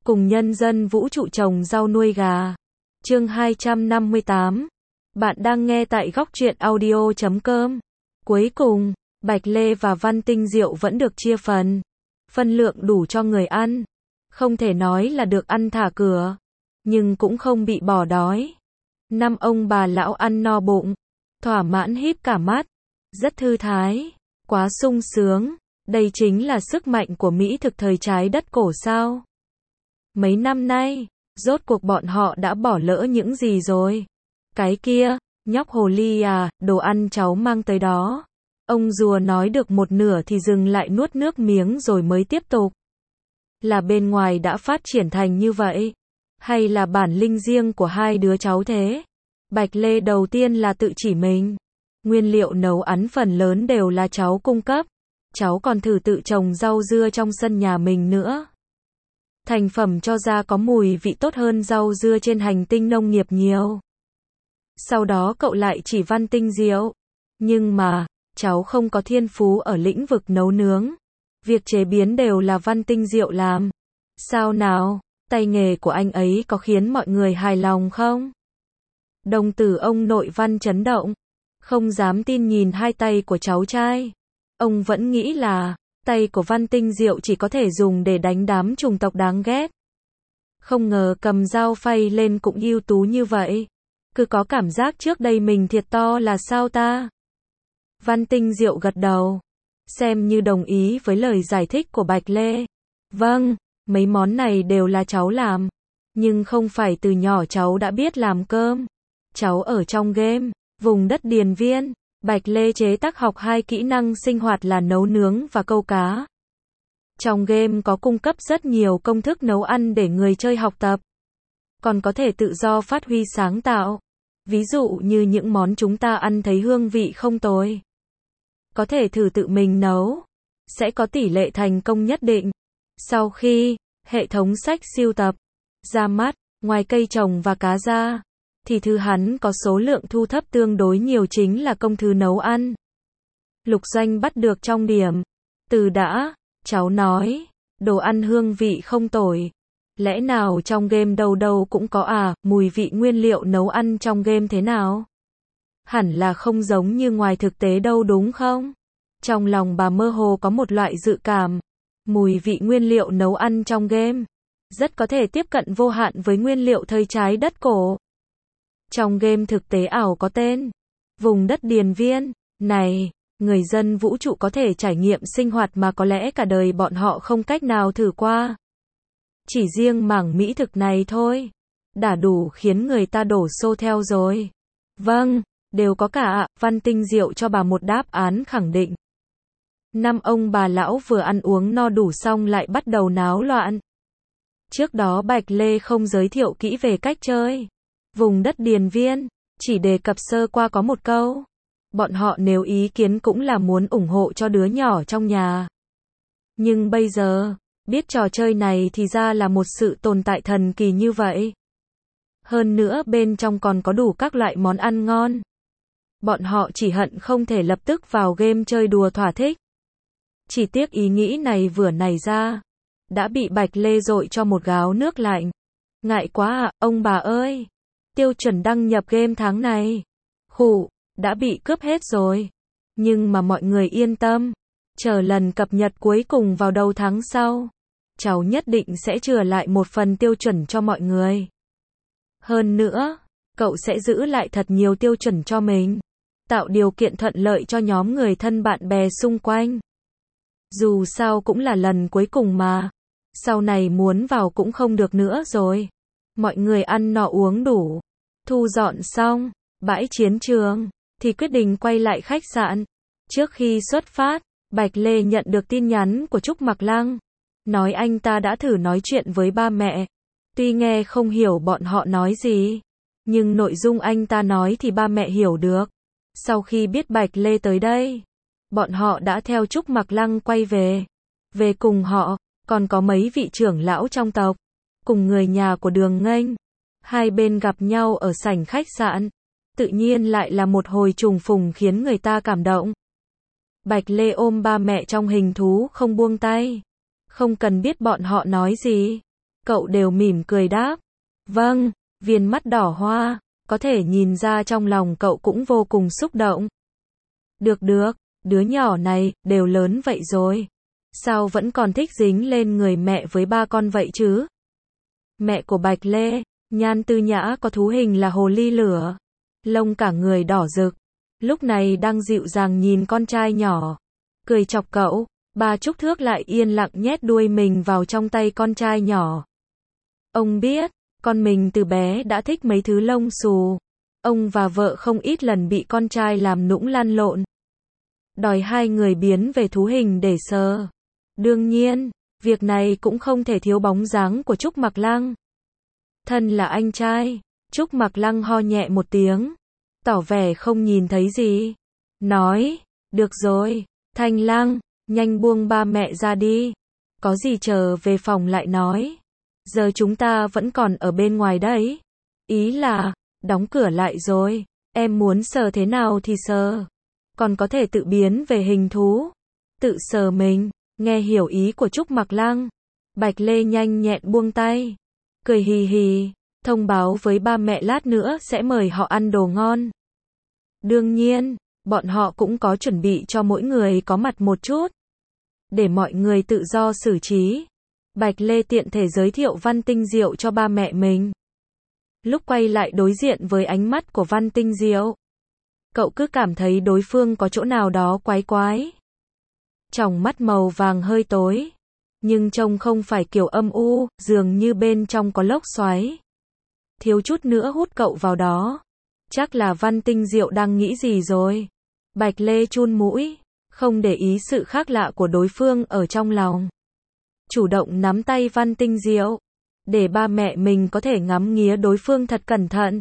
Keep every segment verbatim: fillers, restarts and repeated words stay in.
cùng nhân dân vũ trụ trồng rau nuôi gà. Chương hai trăm năm mươi tám. Bạn đang nghe tại góc truyện audio chấm com. Cuối cùng, Bạch Lê và Văn Tinh Diệu vẫn được chia phần. Phân lượng đủ cho người ăn. Không thể nói là được ăn thả cửa, nhưng cũng không bị bỏ đói. Năm ông bà lão ăn no bụng, thỏa mãn híp cả mắt, rất thư thái, quá sung sướng. Đây chính là sức mạnh của mỹ thực thời trái đất cổ sao? Mấy năm nay, rốt cuộc bọn họ đã bỏ lỡ những gì rồi? Cái kia, nhóc hồ ly à, đồ ăn cháu mang tới đó. Ông rùa nói được một nửa thì dừng lại nuốt nước miếng rồi mới tiếp tục. Là bên ngoài đã phát triển thành như vậy? Hay là bản linh riêng của hai đứa cháu thế? Bạch Lê đầu tiên là tự chỉ mình. Nguyên liệu nấu ăn phần lớn đều là cháu cung cấp. Cháu còn thử tự trồng rau dưa trong sân nhà mình nữa. Thành phẩm cho ra có mùi vị tốt hơn rau dưa trên hành tinh nông nghiệp nhiều. Sau đó cậu lại chỉ Văn Tinh Diệu. Nhưng mà, cháu không có thiên phú ở lĩnh vực nấu nướng. Việc chế biến đều là Văn Tinh Diệu làm. Sao nào, tay nghề của anh ấy có khiến mọi người hài lòng không? Đồng tử ông nội Văn chấn động. Không dám tin nhìn hai tay của cháu trai. Ông vẫn nghĩ là, tay của Văn Tinh Diệu chỉ có thể dùng để đánh đám chủng tộc đáng ghét. Không ngờ cầm dao phay lên cũng ưu tú như vậy. Cứ có cảm giác trước đây mình thiệt to là sao ta? Văn Tinh Diệu gật đầu, xem như đồng ý với lời giải thích của Bạch Lê. Vâng, mấy món này đều là cháu làm. Nhưng không phải từ nhỏ cháu đã biết làm cơm. Cháu ở trong game, vùng đất Điền Viên. Bạch Lê chế tác học hai kỹ năng sinh hoạt là nấu nướng và câu cá. Trong game có cung cấp rất nhiều công thức nấu ăn để người chơi học tập. Còn có thể tự do phát huy sáng tạo. Ví dụ như những món chúng ta ăn thấy hương vị không tồi. Có thể thử tự mình nấu. Sẽ có tỷ lệ thành công nhất định. Sau khi hệ thống sách sưu tập ra mắt, ngoài cây trồng và cá ra, thì thứ hắn có số lượng thu thập tương đối nhiều chính là công thức nấu ăn. Lục Doanh bắt được trong điểm. Từ đã, cháu nói, đồ ăn hương vị không tồi. Lẽ nào trong game đâu đâu cũng có à, mùi vị nguyên liệu nấu ăn trong game thế nào? Hẳn là không giống như ngoài thực tế đâu đúng không? Trong lòng bà mơ hồ có một loại dự cảm. Mùi vị nguyên liệu nấu ăn trong game rất có thể tiếp cận vô hạn với nguyên liệu thời trái đất cổ. Trong game thực tế ảo có tên vùng đất Điền Viên này, người dân vũ trụ có thể trải nghiệm sinh hoạt mà có lẽ cả đời bọn họ không cách nào thử qua. Chỉ riêng mảng mỹ thực này thôi, đã đủ khiến người ta đổ xô theo rồi. Vâng, đều có cả ạ. Văn Tinh Diệu cho bà một đáp án khẳng định. Năm ông bà lão vừa ăn uống no đủ xong lại bắt đầu náo loạn. Trước đó Bạch Lê không giới thiệu kỹ về cách chơi vùng đất Điền Viên, chỉ đề cập sơ qua có một câu. Bọn họ nếu ý kiến cũng là muốn ủng hộ cho đứa nhỏ trong nhà. Nhưng bây giờ, biết trò chơi này thì ra là một sự tồn tại thần kỳ như vậy. Hơn nữa bên trong còn có đủ các loại món ăn ngon. Bọn họ chỉ hận không thể lập tức vào game chơi đùa thỏa thích. Chỉ tiếc ý nghĩ này vừa nảy ra, đã bị Bạch Lê dội cho một gáo nước lạnh. Ngại quá ạ, ông bà ơi. Tiêu chuẩn đăng nhập game tháng này, khụ, đã bị cướp hết rồi. Nhưng mà mọi người yên tâm, chờ lần cập nhật cuối cùng vào đầu tháng sau, cháu nhất định sẽ chừa lại một phần tiêu chuẩn cho mọi người. Hơn nữa, cậu sẽ giữ lại thật nhiều tiêu chuẩn cho mình, tạo điều kiện thuận lợi cho nhóm người thân bạn bè xung quanh. Dù sao cũng là lần cuối cùng mà, sau này muốn vào cũng không được nữa rồi. Mọi người ăn no uống đủ, thu dọn xong bãi chiến trường, thì quyết định quay lại khách sạn. Trước khi xuất phát, Bạch Lê nhận được tin nhắn của Trúc Mặc Lăng, nói anh ta đã thử nói chuyện với ba mẹ. Tuy nghe không hiểu bọn họ nói gì, nhưng nội dung anh ta nói thì ba mẹ hiểu được. Sau khi biết Bạch Lê tới đây, bọn họ đã theo Trúc Mặc Lăng quay về. Về cùng họ, còn có mấy vị trưởng lão trong tộc, cùng người nhà của Đường Nghênh. Hai bên gặp nhau ở sảnh khách sạn, tự nhiên lại là một hồi trùng phùng khiến người ta cảm động. Bạch Lê ôm ba mẹ trong hình thú không buông tay. Không cần biết bọn họ nói gì, Cậu đều mỉm cười đáp. Vâng, viên mắt đỏ hoa, có thể nhìn ra trong lòng cậu cũng vô cùng xúc động. Được được, đứa nhỏ này, đều lớn vậy rồi. Sao vẫn còn thích dính lên người mẹ với ba con vậy chứ? Mẹ của Bạch Lê, Nhan Tư Nhã có thú hình là hồ ly lửa. Lông cả người đỏ rực. Lúc này đang dịu dàng nhìn con trai nhỏ. Cười chọc cậu, bà Trúc Thước lại yên lặng nhét đuôi mình vào trong tay con trai nhỏ. Ông biết, con mình từ bé đã thích mấy thứ lông xù. Ông và vợ không ít lần bị con trai làm nũng lăn lộn. Đòi hai người biến về thú hình để sờ. Đương nhiên, việc này cũng không thể thiếu bóng dáng của Trúc Mặc Lăng. Thân là anh trai, Trúc Mặc Lăng ho nhẹ một tiếng, tỏ vẻ không nhìn thấy gì. Nói, được rồi, Thanh Lăng, nhanh buông ba mẹ ra đi. Có gì chờ về phòng lại nói. Giờ chúng ta vẫn còn ở bên ngoài đấy. Ý là, đóng cửa lại rồi, em muốn sờ thế nào thì sờ. Còn có thể tự biến về hình thú. Tự sờ mình, nghe hiểu ý của Trúc Mặc Lăng. Bạch Lê nhanh nhẹn buông tay. Cười hì hì, thông báo với ba mẹ lát nữa sẽ mời họ ăn đồ ngon. Đương nhiên, bọn họ cũng có chuẩn bị cho mỗi người có mặt một chút. Để mọi người tự do xử trí. Bạch Lê tiện thể giới thiệu Văn Tinh Diệu cho ba mẹ mình. Lúc quay lại đối diện với ánh mắt của Văn Tinh Diệu, cậu cứ cảm thấy đối phương có chỗ nào đó quái quái. Tròng mắt màu vàng hơi tối, nhưng trông không phải kiểu âm u, dường như bên trong có lốc xoáy. Thiếu chút nữa hút cậu vào đó. Chắc là Văn Tinh Diệu đang nghĩ gì rồi. Bạch Lê chun mũi, không để ý sự khác lạ của đối phương ở trong lòng. Chủ động nắm tay Văn Tinh Diệu, để ba mẹ mình có thể ngắm nghía đối phương thật cẩn thận.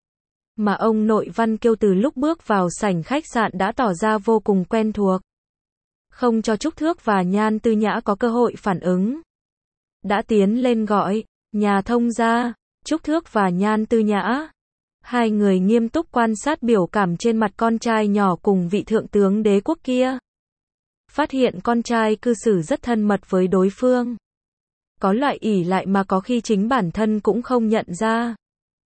Mà ông nội Văn Kiêu từ lúc bước vào sảnh khách sạn đã tỏ ra vô cùng quen thuộc. Không cho Trúc Thước và Nhan Tư Nhã có cơ hội phản ứng. Đã tiến lên gọi, nhà thông gia, Trúc Thước và Nhan Tư Nhã. Hai người nghiêm túc quan sát biểu cảm trên mặt con trai nhỏ cùng vị thượng tướng đế quốc kia. Phát hiện con trai cư xử rất thân mật với đối phương. Có loại ỷ lại mà có khi chính bản thân cũng không nhận ra.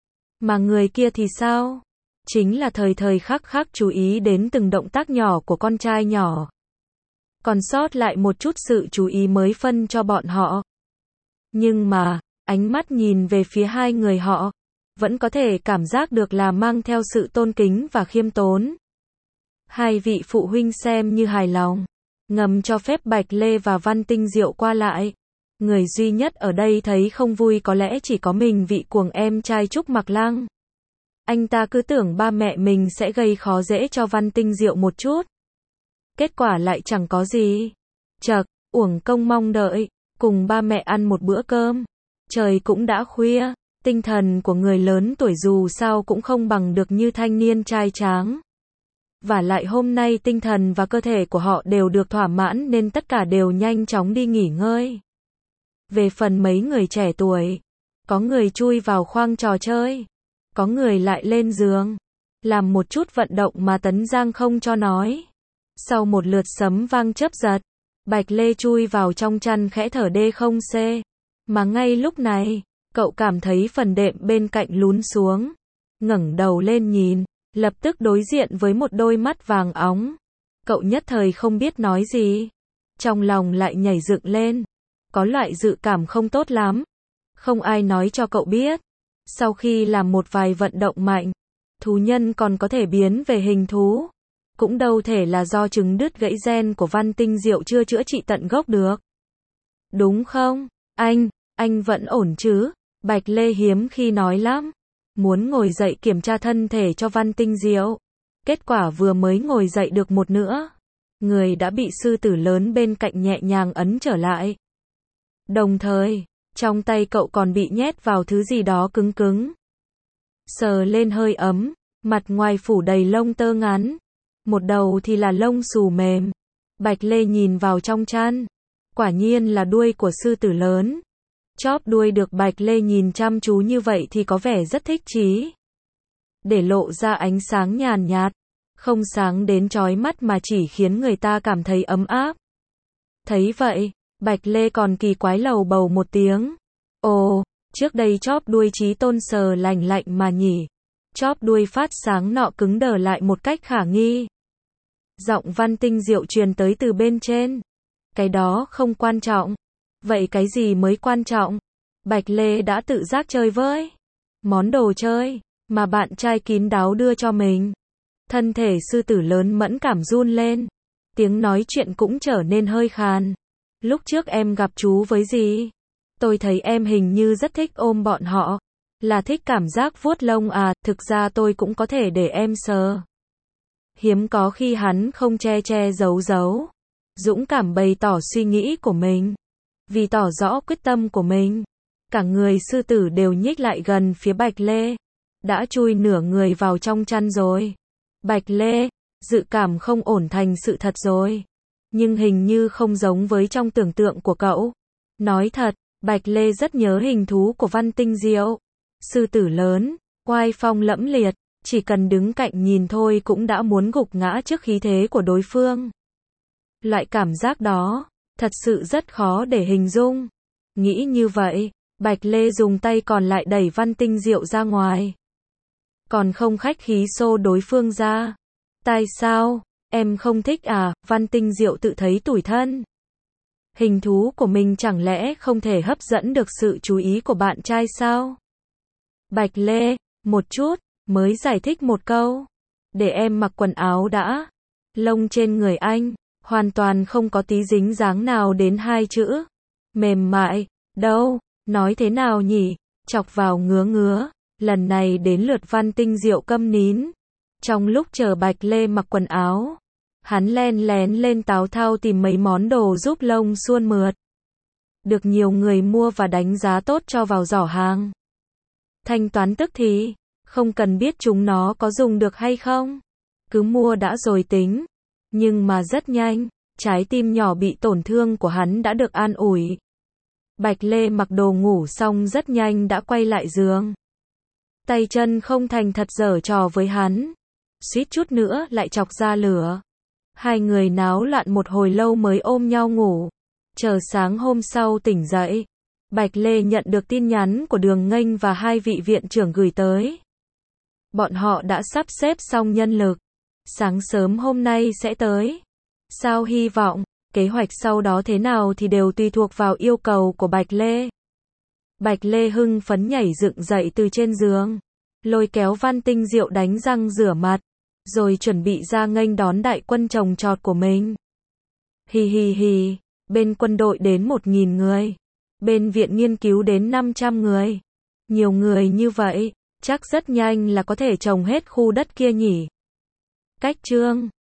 Mà người kia thì sao? Chính là thời thời khắc khắc chú ý đến từng động tác nhỏ của con trai nhỏ. Còn sót lại một chút sự chú ý mới phân cho bọn họ. Nhưng mà, ánh mắt nhìn về phía hai người họ, vẫn có thể cảm giác được là mang theo sự tôn kính và khiêm tốn. Hai vị phụ huynh xem như hài lòng, ngầm cho phép Bạch Lê và Văn Tinh Diệu qua lại. Người duy nhất ở đây thấy không vui có lẽ chỉ có mình vị cuồng em trai Trúc Mặc Lăng. Anh ta cứ tưởng ba mẹ mình sẽ gây khó dễ cho Văn Tinh Diệu một chút. Kết quả lại chẳng có gì. Chậc, uổng công mong đợi, cùng ba mẹ ăn một bữa cơm. Trời cũng đã khuya, tinh thần của người lớn tuổi dù sao cũng không bằng được như thanh niên trai tráng. Và lại hôm nay tinh thần và cơ thể của họ đều được thỏa mãn nên tất cả đều nhanh chóng đi nghỉ ngơi. Về phần mấy người trẻ tuổi, có người chui vào khoang trò chơi, có người lại lên giường, làm một chút vận động mà Tấn Giang không cho nói. Sau một lượt sấm vang chớp giật, Bạch Lê chui vào trong chăn khẽ thở đê không xê. Mà ngay lúc này, cậu cảm thấy phần đệm bên cạnh lún xuống. Ngẩng đầu lên nhìn, lập tức đối diện với một đôi mắt vàng óng. Cậu nhất thời không biết nói gì. Trong lòng lại nhảy dựng lên. Có loại dự cảm không tốt lắm. Không ai nói cho cậu biết. Sau khi làm một vài vận động mạnh, thú nhân còn có thể biến về hình thú. Cũng đâu thể là do trứng đứt gãy gen của Văn Tinh Diệu chưa chữa trị tận gốc được. Đúng không? Anh, anh vẫn ổn chứ? Bạch Lê hiếm khi nói lắm. Muốn ngồi dậy kiểm tra thân thể cho Văn Tinh Diệu. Kết quả vừa mới ngồi dậy được một nữa. Người đã bị sư tử lớn bên cạnh nhẹ nhàng ấn trở lại. Đồng thời, trong tay cậu còn bị nhét vào thứ gì đó cứng cứng. Sờ lên hơi ấm, mặt ngoài phủ đầy lông tơ ngắn. Một đầu thì là lông xù mềm. Bạch Lê nhìn vào trong chăn. Quả nhiên là đuôi của sư tử lớn. Chóp đuôi được Bạch Lê nhìn chăm chú như vậy thì có vẻ rất thích chí. Để lộ ra ánh sáng nhàn nhạt. Không sáng đến chói mắt mà chỉ khiến người ta cảm thấy ấm áp. Thấy vậy, Bạch Lê còn kỳ quái lầu bầu một tiếng. Ồ, trước đây chóp đuôi Chí Tôn sờ lành lạnh mà nhỉ. Chóp đuôi phát sáng nọ cứng đờ lại một cách khả nghi. Giọng Văn Tinh Diệu truyền tới từ bên trên. Cái đó không quan trọng. Vậy cái gì mới quan trọng? Bạch Lê đã tự giác chơi với món đồ chơi mà bạn trai kín đáo đưa cho mình. Thân thể sư tử lớn mẫn cảm run lên. Tiếng nói chuyện cũng trở nên hơi khàn. Lúc trước em gặp chú với gì? Tôi thấy em hình như rất thích ôm bọn họ. Là thích cảm giác vuốt lông à, thực ra tôi cũng có thể để em sờ. Hiếm có khi hắn không che che giấu giấu. Dũng cảm bày tỏ suy nghĩ của mình. Vì tỏ rõ quyết tâm của mình. Cả người sư tử đều nhích lại gần phía Bạch Lê. Đã chui nửa người vào trong chăn rồi. Bạch Lê, dự cảm không ổn thành sự thật rồi. Nhưng hình như không giống với trong tưởng tượng của cậu. Nói thật, Bạch Lê rất nhớ hình thú của Văn Tinh Diệu. Sư tử lớn, oai phong lẫm liệt, chỉ cần đứng cạnh nhìn thôi cũng đã muốn gục ngã trước khí thế của đối phương. Loại cảm giác đó, thật sự rất khó để hình dung. Nghĩ như vậy, Bạch Lê dùng tay còn lại đẩy Văn Tinh Diệu ra ngoài. Còn không khách khí xô đối phương ra. Tại sao, em không thích à? Văn Tinh Diệu tự thấy tủi thân. Hình thú của mình chẳng lẽ không thể hấp dẫn được sự chú ý của bạn trai sao? Bạch Lê, một chút, mới giải thích một câu. Để em mặc quần áo đã. Lông trên người anh, hoàn toàn không có tí dính dáng nào đến hai chữ. Mềm mại, đâu, nói thế nào nhỉ? Chọc vào ngứa ngứa. Lần này đến lượt Văn Tinh Diệu câm nín. Trong lúc chờ Bạch Lê mặc quần áo, hắn len lén lên táo thao tìm mấy món đồ giúp lông suôn mượt. Được nhiều người mua và đánh giá tốt cho vào giỏ hàng. Thanh toán tức thì, không cần biết chúng nó có dùng được hay không. Cứ mua đã rồi tính. Nhưng mà rất nhanh, trái tim nhỏ bị tổn thương của hắn đã được an ủi. Bạch Lê mặc đồ ngủ xong rất nhanh đã quay lại giường. Tay chân không thành thật giở trò với hắn. Suýt chút nữa lại chọc ra lửa. Hai người náo loạn một hồi lâu mới ôm nhau ngủ. Chờ sáng hôm sau tỉnh dậy, Bạch Lê nhận được tin nhắn của Đường Nghênh và hai vị viện trưởng gửi tới. Bọn họ đã sắp xếp xong nhân lực. Sáng sớm hôm nay sẽ tới. Sao hy vọng, kế hoạch sau đó thế nào thì đều tùy thuộc vào yêu cầu của Bạch Lê. Bạch Lê hưng phấn nhảy dựng dậy từ trên giường. Lôi kéo Văn Tinh Diệu đánh răng rửa mặt. Rồi chuẩn bị ra nghênh đón đại quân trồng trọt của mình. Hì hì hì, bên quân đội đến một nghìn người. Bên viện nghiên cứu đến năm trăm người. Nhiều người như vậy, chắc rất nhanh là có thể trồng hết khu đất kia nhỉ. Cách chương